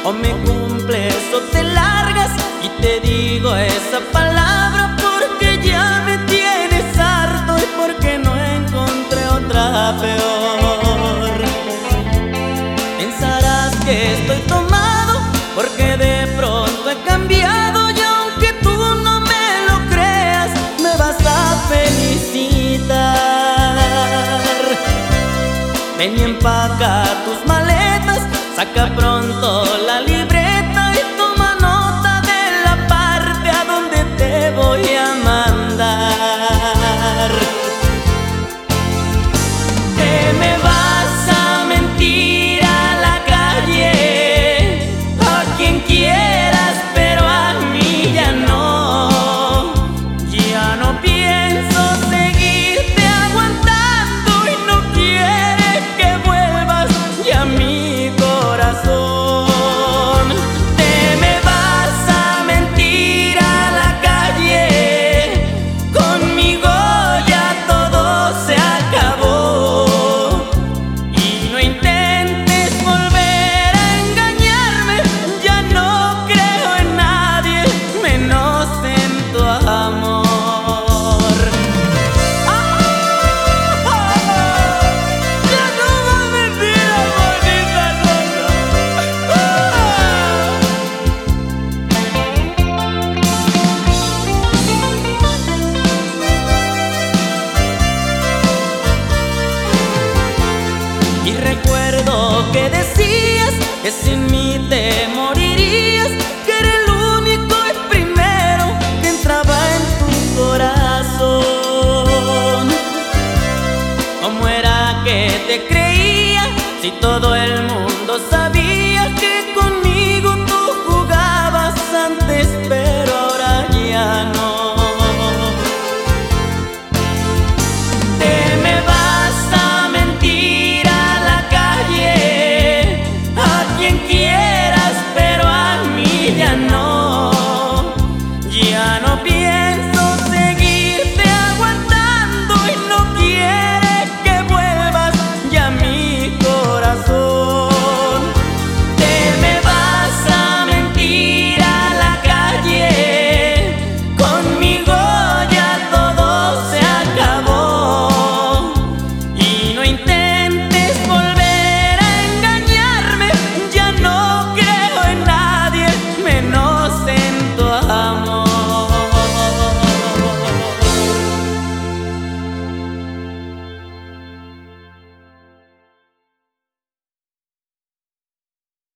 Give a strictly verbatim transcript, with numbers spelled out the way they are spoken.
O me cumples o te largas, y te digo esa palabra porque ya me tienes harto y porque no encontré otra peor. Pensarás que estoy tomado porque de pronto he cambiado, y aunque tú no me lo creas, me vas a felicitar. Ven y empaca tus maletas, saca pronto la libreta y toma nota de la parte a donde te voy a mandar. Que me vas a mentir a la calle, a quien quieras, pero a mí ya no. Ya no pienso seguirte aguantando y no quiere que vuelvas ya a mi corazón. Te me vas a mentir a la calle, conmigo ya todo se acabó. Y no intentes volver a engañarme, ya no creo en nadie, menos en tu amor. ¡Ah! Ya no va a mentir, bonita rosa. Y recuerdo que decías que sin mí te morirías, que era el único y primero que entraba en tu corazón. ¿Cómo era que te creía si todo el mundo sabe